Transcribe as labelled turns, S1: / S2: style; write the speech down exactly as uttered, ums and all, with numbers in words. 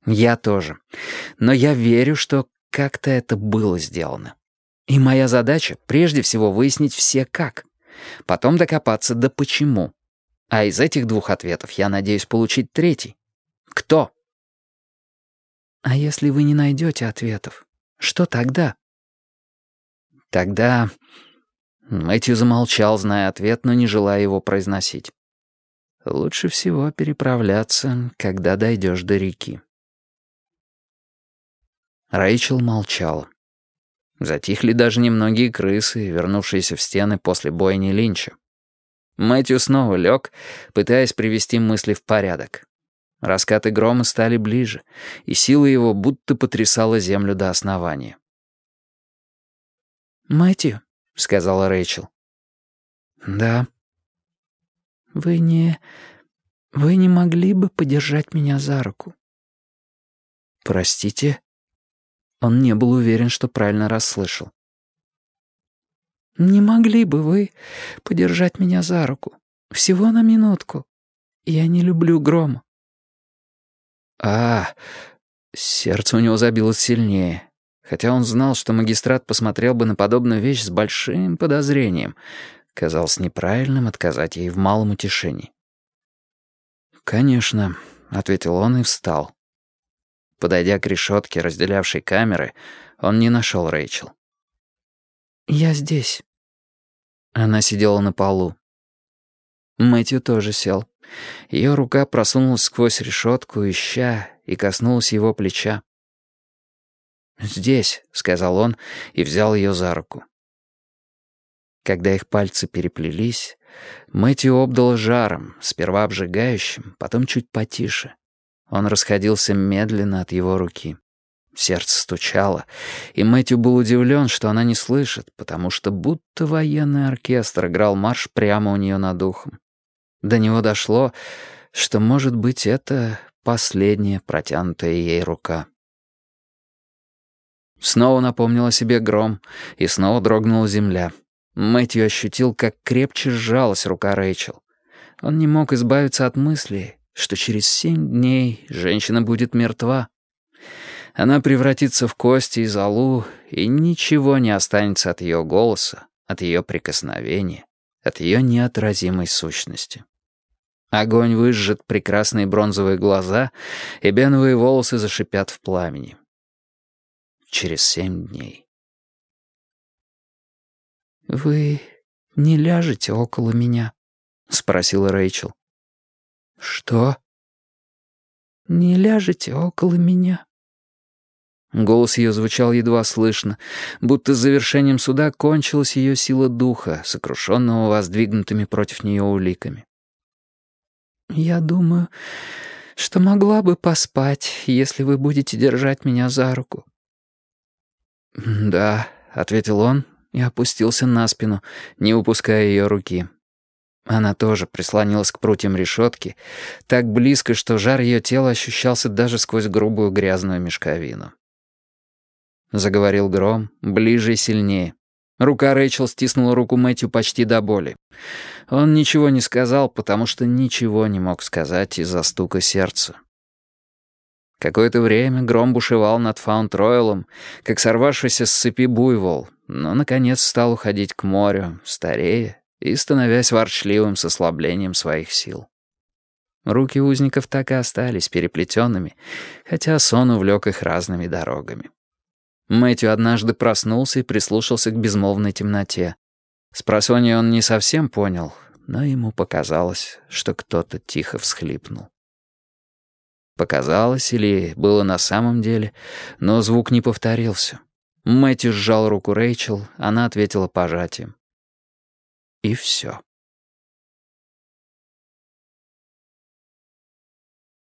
S1: Я тоже. Но я верю, что как-то это было сделано. И моя задача прежде всего выяснить все как. Потом докопаться до почему. А из этих двух ответов я надеюсь получить третий. Кто? А если вы не найдете ответов, что тогда? Тогда... Мэтью замолчал, зная ответ, но не желая его произносить. Лучше всего переправляться, когда дойдешь до реки. Рэйчел молчала. Затихли даже немногие крысы, вернувшиеся в стены после бойни Линча. Мэтью снова лег, пытаясь привести мысли в порядок. Раскаты грома стали ближе, и сила его будто потрясала землю до основания. «Мэтью», — сказала Рэйчел. «Да». «Вы не... вы не могли бы подержать меня за руку?» «Простите?» Он не был уверен, что правильно расслышал. «Не могли бы вы подержать меня за руку? Всего на минутку. Я не люблю грома». «А...» Сердце у него забилось сильнее. Хотя он знал, что магистрат посмотрел бы на подобную вещь с большим подозрением. Казалось неправильным отказать ей в малом утешении. «Конечно», — ответил он и встал. Подойдя к решетке, разделявшей камеры, он не нашел Рэйчел. «Я здесь». Она сидела на полу. Мэтью тоже сел. Ее рука просунулась сквозь решетку, ища, и коснулась его плеча. «Здесь», — сказал он и взял ее за руку. Когда их пальцы переплелись, Мэтью обдало жаром, сперва обжигающим, потом чуть потише. Он расходился медленно от его руки. Сердце стучало, и Мэтью был удивлен, что она не слышит, потому что будто военный оркестр играл марш прямо у нее над ухом. До него дошло, что, может быть, это последняя протянутая ей рука. Снова напомнил о себе гром, и снова дрогнула земля. Мэтью ощутил, как крепче сжалась рука Рэйчел. Он не мог избавиться от мысли, что через семь дней женщина будет мертва. Она превратится в кости и золу, и ничего не останется от ее голоса, от ее прикосновения, от ее неотразимой сущности. Огонь выжжет прекрасные бронзовые глаза, и беновые волосы зашипят в пламени. Через семь дней. «Вы не ляжете около меня?» — спросила Рэйчел. «Что?» «Не ляжете около меня?» Голос ее звучал едва слышно, будто с завершением суда кончилась ее сила духа, сокрушенного воздвигнутыми против нее уликами. «Я думаю, что могла бы поспать, если вы будете держать меня за руку». «Да», — ответил он и опустился на спину, не упуская ее руки. Она тоже прислонилась к прутьям решетки, так близко, что жар ее тела ощущался даже сквозь грубую грязную мешковину. Заговорил гром, ближе и сильнее. Рука Рэйчел стиснула руку Мэтью почти до боли. Он ничего не сказал, потому что ничего не мог сказать из-за стука сердца. Какое-то время гром бушевал над Фаунд-Ройлом, как сорвавшийся с цепи буйвол, но, наконец, стал уходить к морю, старея и становясь ворчливым с ослаблением своих сил. Руки узников так и остались переплетенными, хотя сон увлек их разными дорогами. Мэтью однажды проснулся и прислушался к безмолвной темноте. Спросонья он не совсем понял, но ему показалось, что кто-то тихо всхлипнул. Показалось или было на самом деле, но звук не повторился. Мэтью сжал руку Рэйчел, она ответила пожатием. И все.